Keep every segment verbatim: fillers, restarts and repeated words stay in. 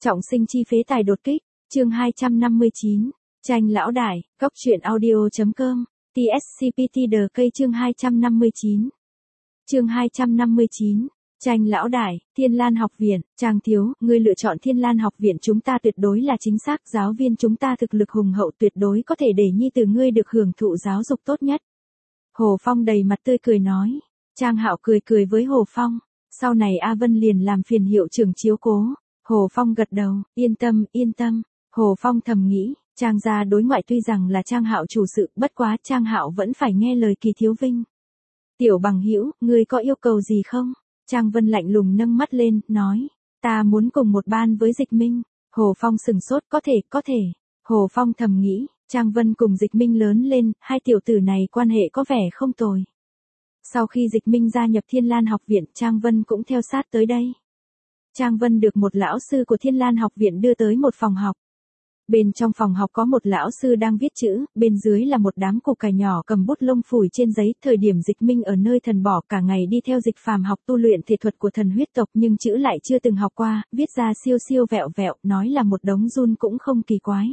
Trọng sinh chi phế tài đột kích, chương hai trăm năm mươi chín, tranh lão đại, góc truyện audio.com, tê ét xê pê tê The Cây chương hai trăm năm mươi chín. Chương hai trăm năm mươi chín, tranh lão đại, Thiên Lan học viện, Trang thiếu, ngươi lựa chọn Thiên Lan học viện chúng ta tuyệt đối là chính xác, giáo viên chúng ta thực lực hùng hậu tuyệt đối có thể để nhi tử ngươi được hưởng thụ giáo dục tốt nhất. Hồ Phong đầy mặt tươi cười nói, Trang Hạo cười cười với Hồ Phong, sau này A Vân liền làm phiền hiệu trưởng chiếu cố. Hồ Phong gật đầu, yên tâm, yên tâm. Hồ Phong thầm nghĩ, Trang gia đối ngoại tuy rằng là Trang Hạo chủ sự, bất quá Trang Hạo vẫn phải nghe lời Kỳ Thiếu Vinh. Tiểu bằng hữu, ngươi có yêu cầu gì không? Trang Vân lạnh lùng nâng mắt lên, nói, ta muốn cùng một ban với Dịch Minh. Hồ Phong sừng sốt, có thể, có thể. Hồ Phong thầm nghĩ, Trang Vân cùng Dịch Minh lớn lên, hai tiểu tử này quan hệ có vẻ không tồi. Sau khi Dịch Minh gia nhập Thiên Lan học viện, Trang Vân cũng theo sát tới đây. Trang Vân được một lão sư của Thiên Lan học viện đưa tới một phòng học. Bên trong phòng học có một lão sư đang viết chữ, bên dưới là một đám củ cải nhỏ cầm bút lông phủi trên giấy. Thời điểm Dịch Minh ở nơi thần bỏ cả ngày đi theo Dịch Phàm học tu luyện thể thuật của thần huyết tộc, nhưng chữ lại chưa từng học qua, viết ra siêu siêu vẹo vẹo, nói là một đống run cũng không kỳ quái.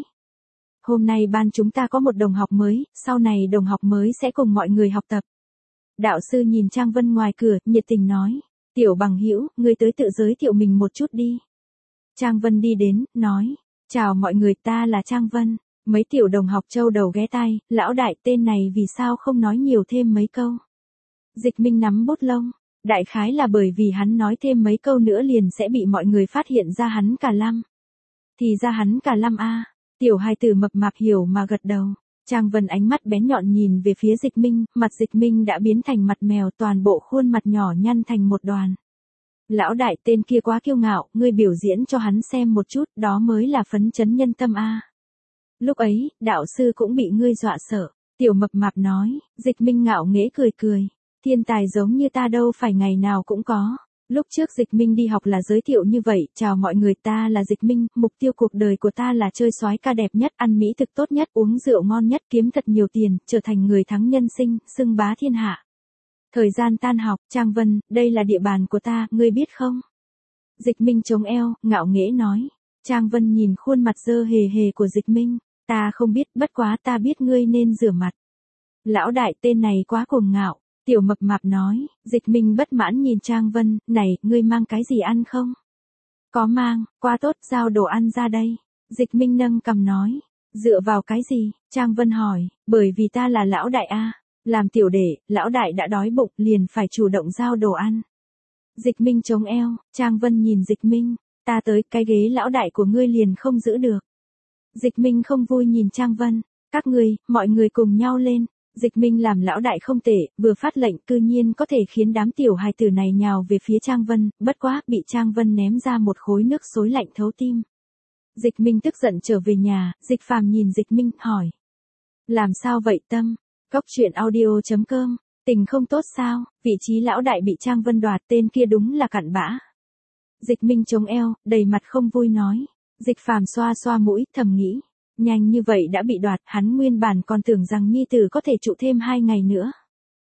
Hôm nay ban chúng ta có một đồng học mới, sau này đồng học mới sẽ cùng mọi người học tập. Đạo sư nhìn Trang Vân ngoài cửa, nhiệt tình nói, tiểu bằng hữu, ngươi tới tự giới thiệu mình một chút đi. Trang Vân đi đến, nói, chào mọi người, ta là Trang Vân. Mấy tiểu đồng học châu đầu ghé tai, lão đại tên này vì sao không nói nhiều thêm mấy câu. Dịch Minh nắm bút lông, đại khái là bởi vì hắn nói thêm mấy câu nữa liền sẽ bị mọi người phát hiện ra hắn cả lăm. Thì ra hắn cả lăm a. Tiểu hài tử mập mạp hiểu mà gật đầu. Trang Vân ánh mắt bén nhọn nhìn về phía Dịch Minh, mặt Dịch Minh đã biến thành mặt mèo, toàn bộ khuôn mặt nhỏ nhăn thành một đoàn. Lão đại tên kia quá kiêu ngạo, ngươi biểu diễn cho hắn xem một chút, đó mới là phấn chấn nhân tâm a. Lúc ấy, đạo sư cũng bị ngươi dọa sợ. Tiểu mập mạp nói, Dịch Minh ngạo nghễ cười cười. Thiên tài giống như ta đâu phải ngày nào cũng có. Lúc trước Dịch Minh đi học là giới thiệu như vậy, chào mọi người, ta là Dịch Minh, mục tiêu cuộc đời của ta là chơi soái ca đẹp nhất, ăn mỹ thực tốt nhất, uống rượu ngon nhất, kiếm thật nhiều tiền, trở thành người thắng nhân sinh, xưng bá thiên hạ. Thời gian tan học, Trang Vân, đây là địa bàn của ta, ngươi biết không? Dịch Minh chống eo, ngạo nghễ nói. Trang Vân nhìn khuôn mặt dơ hề hề của Dịch Minh, ta không biết, bất quá ta biết ngươi nên rửa mặt. Lão đại tên này quá cuồng ngạo. Tiểu mập mạp nói, Dịch Minh bất mãn nhìn Trang Vân, này, ngươi mang cái gì ăn không? Có mang, quá tốt, giao đồ ăn ra đây. Dịch Minh nâng cằm nói, dựa vào cái gì? Trang Vân hỏi, bởi vì ta là lão đại a. Làm tiểu đệ, lão đại đã đói bụng, liền phải chủ động giao đồ ăn. Dịch Minh chống eo, Trang Vân nhìn Dịch Minh, ta tới, cái ghế lão đại của ngươi liền không giữ được. Dịch Minh không vui nhìn Trang Vân, các ngươi, mọi người cùng nhau lên. Dịch Minh làm lão đại không tệ, vừa phát lệnh cư nhiên có thể khiến đám tiểu hài tử này nhào về phía Trang Vân, bất quá, bị Trang Vân ném ra một khối nước xối lạnh thấu tim. Dịch Minh tức giận trở về nhà, Dịch Phàm nhìn Dịch Minh, hỏi. Làm sao vậy Tâm? Góc truyện audio.com, tình không tốt sao, vị trí lão đại bị Trang Vân đoạt, tên kia đúng là cặn bã. Dịch Minh chống eo, đầy mặt không vui nói. Dịch Phàm xoa xoa mũi, thầm nghĩ. Nhanh như vậy đã bị đoạt, hắn nguyên bản còn tưởng rằng nhi tử có thể trụ thêm hai ngày nữa.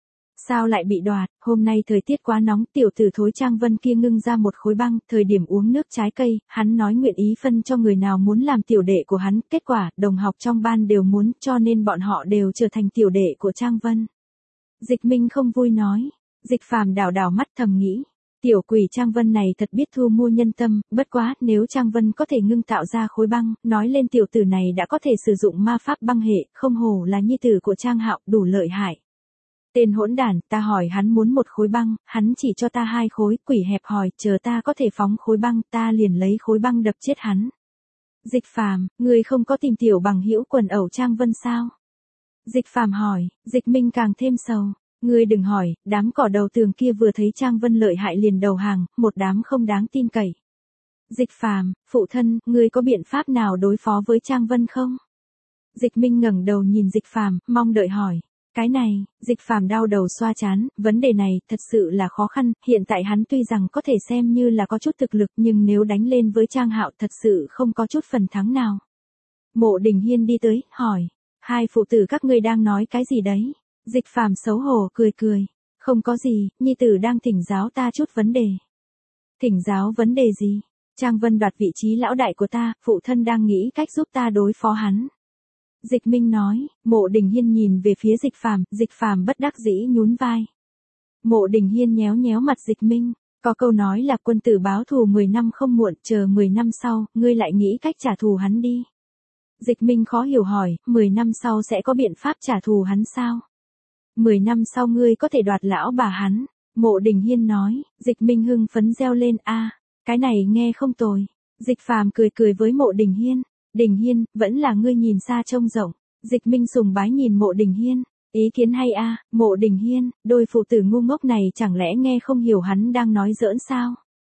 Sao lại bị đoạt, hôm nay thời tiết quá nóng, tiểu tử thối Trang Vân kia ngưng ra một khối băng, thời điểm uống nước trái cây, hắn nói nguyện ý phân cho người nào muốn làm tiểu đệ của hắn, kết quả, đồng học trong ban đều muốn, cho nên bọn họ đều trở thành tiểu đệ của Trang Vân. Dịch Minh không vui nói, Dịch Phàm đảo đảo mắt thầm nghĩ. Tiểu quỷ Trang Vân này thật biết thu mua nhân tâm, bất quá, nếu Trang Vân có thể ngưng tạo ra khối băng, nói lên tiểu tử này đã có thể sử dụng ma pháp băng hệ, không hổ là nhi tử của Trang Hạo, đủ lợi hại. Tên hỗn đản, ta hỏi hắn muốn một khối băng, hắn chỉ cho ta hai khối, quỷ hẹp hòi, chờ ta có thể phóng khối băng, ta liền lấy khối băng đập chết hắn. Dịch Phàm, ngươi không có tìm tiểu bằng hữu quần ẩu Trang Vân sao? Dịch Phàm hỏi, Dịch Minh càng thêm sầu. Ngươi đừng hỏi, đám cỏ đầu tường kia vừa thấy Trang Vân lợi hại liền đầu hàng, một đám không đáng tin cậy. Dịch Phàm, phụ thân, ngươi có biện pháp nào đối phó với Trang Vân không? Dịch Minh ngẩng đầu nhìn Dịch Phàm, mong đợi hỏi. Cái này, Dịch Phàm đau đầu xoa trán, vấn đề này thật sự là khó khăn, hiện tại hắn tuy rằng có thể xem như là có chút thực lực nhưng nếu đánh lên với Trang Hạo thật sự không có chút phần thắng nào. Mộ Đình Hiên đi tới, hỏi, hai phụ tử các ngươi đang nói cái gì đấy? Dịch Phàm xấu hổ cười cười, không có gì, nhi tử đang thỉnh giáo ta chút vấn đề. Thỉnh giáo vấn đề gì? Trang Vân đoạt vị trí lão đại của ta, phụ thân đang nghĩ cách giúp ta đối phó hắn. Dịch Minh nói. Mộ Đình Hiên nhìn về phía Dịch Phàm, Dịch Phàm bất đắc dĩ nhún vai. Mộ Đình Hiên nhéo nhéo mặt Dịch Minh, có câu nói là quân tử báo thù mười năm không muộn, chờ mười năm sau, ngươi lại nghĩ cách trả thù hắn đi. Dịch Minh khó hiểu hỏi, mười năm sau sẽ có biện pháp trả thù hắn sao? mười năm sau ngươi có thể đoạt lão bà hắn. Mộ Đình Hiên nói. Dịch Minh hưng phấn reo lên, a, cái này nghe không tồi. Dịch Phàm cười cười với Mộ Đình Hiên. Đình Hiên, vẫn là ngươi nhìn xa trông rộng. Dịch Minh sùng bái nhìn Mộ Đình Hiên. Ý kiến hay a, Mộ Đình Hiên, đôi phụ tử ngu ngốc này chẳng lẽ nghe không hiểu hắn đang nói giỡn sao?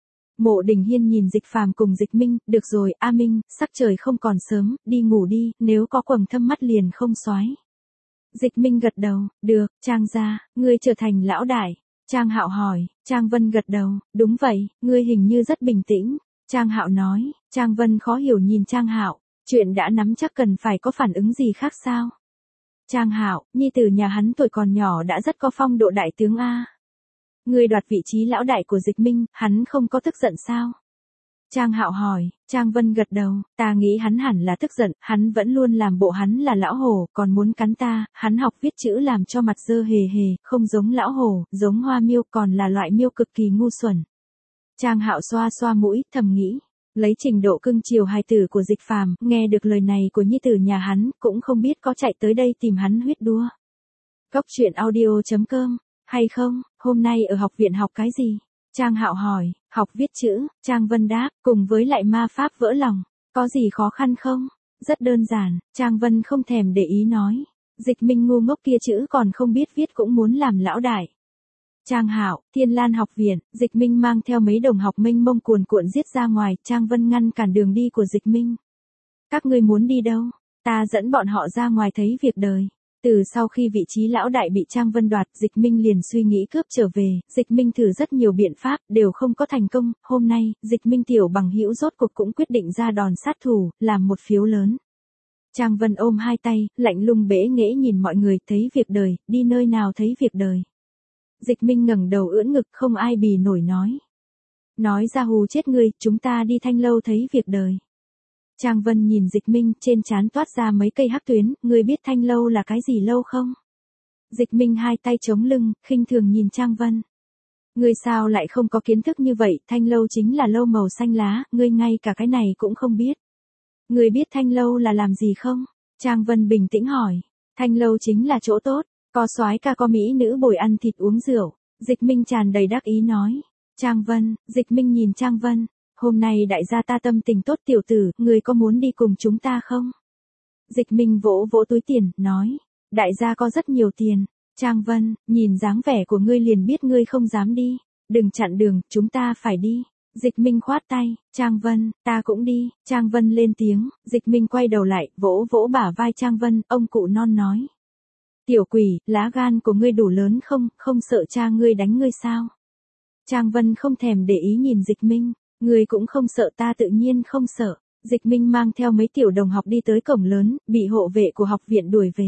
Mộ Đình Hiên nhìn Dịch Phàm cùng Dịch Minh, được rồi, A Minh, sắc trời không còn sớm, đi ngủ đi, nếu có quầng thâm mắt liền không soái. Dịch Minh gật đầu, được, Trang gia, ngươi trở thành lão đại. Trang Hạo hỏi. Trang Vân gật đầu, đúng vậy, ngươi hình như rất bình tĩnh. Trang Hạo nói. Trang Vân khó hiểu nhìn Trang Hạo, chuyện đã nắm chắc cần phải có phản ứng gì khác sao? Trang Hạo, nhi tử nhà hắn tuổi còn nhỏ đã rất có phong độ đại tướng a. Ngươi đoạt vị trí lão đại của Dịch Minh, hắn không có tức giận sao? Trang Hạo hỏi. Trang Vân gật đầu, ta nghĩ hắn hẳn là tức giận, hắn vẫn luôn làm bộ hắn là lão hổ, còn muốn cắn ta, hắn học viết chữ làm cho mặt dơ hề hề, không giống lão hổ, giống hoa miêu, còn là loại miêu cực kỳ ngu xuẩn. Trang Hạo xoa xoa mũi, thầm nghĩ, lấy trình độ cưng chiều hài tử của Dịch Phàm, nghe được lời này của nhi tử nhà hắn, cũng không biết có chạy tới đây tìm hắn huyết đua. Góc truyện audio chấm com, hay không, hôm nay ở học viện học cái gì? Trang Hạo hỏi. Học viết chữ. Trang Vân đáp, cùng với lại ma pháp vỡ lòng. Có gì khó khăn không? Rất đơn giản. Trang Vân không thèm để ý nói. Dịch Minh ngu ngốc kia chữ còn không biết viết cũng muốn làm lão đại. Trang Hạo, Thiên Lan học viện. Dịch Minh mang theo mấy đồng học mênh mông cuồn cuộn giết ra ngoài. Trang Vân ngăn cản đường đi của Dịch Minh. Các ngươi muốn đi đâu? Ta dẫn bọn họ ra ngoài thấy việc đời. Từ sau khi vị trí lão đại bị Trang Vân đoạt, Dịch Minh liền suy nghĩ cướp trở về, Dịch Minh thử rất nhiều biện pháp, đều không có thành công, hôm nay, Dịch Minh tiểu bằng hữu rốt cuộc cũng quyết định ra đòn sát thủ, làm một phiếu lớn. Trang Vân ôm hai tay, lạnh lùng bẽ nghễ nhìn mọi người, thấy việc đời, đi nơi nào thấy việc đời. Dịch Minh ngẩng đầu ưỡn ngực, không ai bì nổi nói. Nói ra hù chết ngươi, chúng ta đi Thanh Lâu thấy việc đời. Trang Vân nhìn Dịch Minh, trên trán toát ra mấy cây hắc tuyến, ngươi biết Thanh Lâu là cái gì lâu không? Dịch Minh hai tay chống lưng, khinh thường nhìn Trang Vân. Ngươi sao lại không có kiến thức như vậy, Thanh Lâu chính là lâu màu xanh lá, ngươi ngay cả cái này cũng không biết. Ngươi biết Thanh Lâu là làm gì không? Trang Vân bình tĩnh hỏi. Thanh Lâu chính là chỗ tốt, có soái ca có mỹ nữ bồi ăn thịt uống rượu. Dịch Minh tràn đầy đắc ý nói. Trang Vân, Dịch Minh nhìn Trang Vân. Hôm nay đại gia ta tâm tình tốt tiểu tử, ngươi có muốn đi cùng chúng ta không? Dịch Minh vỗ vỗ túi tiền, nói. Đại gia có rất nhiều tiền. Trang Vân, nhìn dáng vẻ của ngươi liền biết ngươi không dám đi. Đừng chặn đường, chúng ta phải đi. Dịch Minh khoát tay. Trang Vân, ta cũng đi. Trang Vân lên tiếng. Dịch Minh quay đầu lại, vỗ vỗ bả vai Trang Vân, ông cụ non nói. Tiểu quỷ, lá gan của ngươi đủ lớn không, không sợ cha ngươi đánh ngươi sao? Trang Vân không thèm để ý nhìn Dịch Minh. Ngươi cũng không sợ, ta tự nhiên không sợ. Dịch Minh mang theo mấy tiểu đồng học đi tới cổng lớn, bị hộ vệ của học viện đuổi về.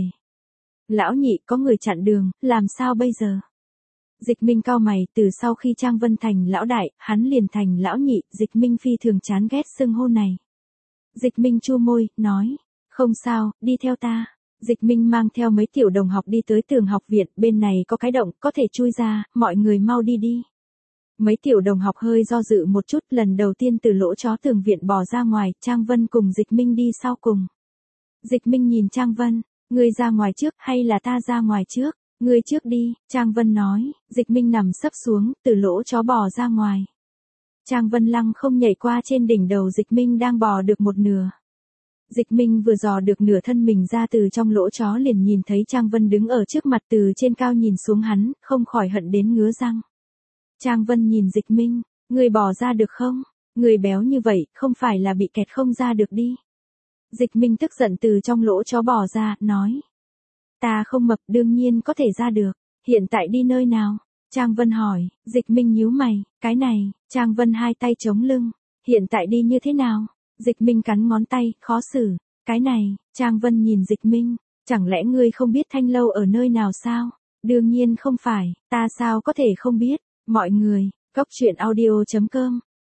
Lão nhị, có người chặn đường, làm sao bây giờ? Dịch Minh cau mày, từ sau khi Trang Vân thành lão đại, hắn liền thành lão nhị, Dịch Minh phi thường chán ghét xưng hô này. Dịch Minh chu môi, nói, không sao, đi theo ta. Dịch Minh mang theo mấy tiểu đồng học đi tới tường học viện, bên này có cái động, có thể chui ra, mọi người mau đi đi. Mấy tiểu đồng học hơi do dự một chút, lần đầu tiên từ lỗ chó tường viện bò ra ngoài, Trang Vân cùng Dịch Minh đi sau cùng. Dịch Minh nhìn Trang Vân, ngươi ra ngoài trước hay là ta ra ngoài trước? Ngươi trước đi, Trang Vân nói. Dịch Minh nằm sấp xuống, từ lỗ chó bò ra ngoài. Trang Vân lăng không nhảy qua trên đỉnh đầu Dịch Minh đang bò được một nửa. Dịch Minh vừa dò được nửa thân mình ra từ trong lỗ chó liền nhìn thấy Trang Vân đứng ở trước mặt từ trên cao nhìn xuống hắn, không khỏi hận đến ngứa răng. Trang Vân nhìn Dịch Minh, người bò ra được không? Người béo như vậy, không phải là bị kẹt không ra được đi. Dịch Minh tức giận từ trong lỗ chó bò ra, nói. Ta không mập, đương nhiên có thể ra được. Hiện tại đi nơi nào? Trang Vân hỏi. Dịch Minh nhíu mày, cái này. Trang Vân hai tay chống lưng. Hiện tại đi như thế nào? Dịch Minh cắn ngón tay, khó xử. Cái này. Trang Vân nhìn Dịch Minh. Chẳng lẽ ngươi không biết Thanh Lâu ở nơi nào sao? Đương nhiên không phải, ta sao có thể không biết. Mọi người, góc truyện audio chấm com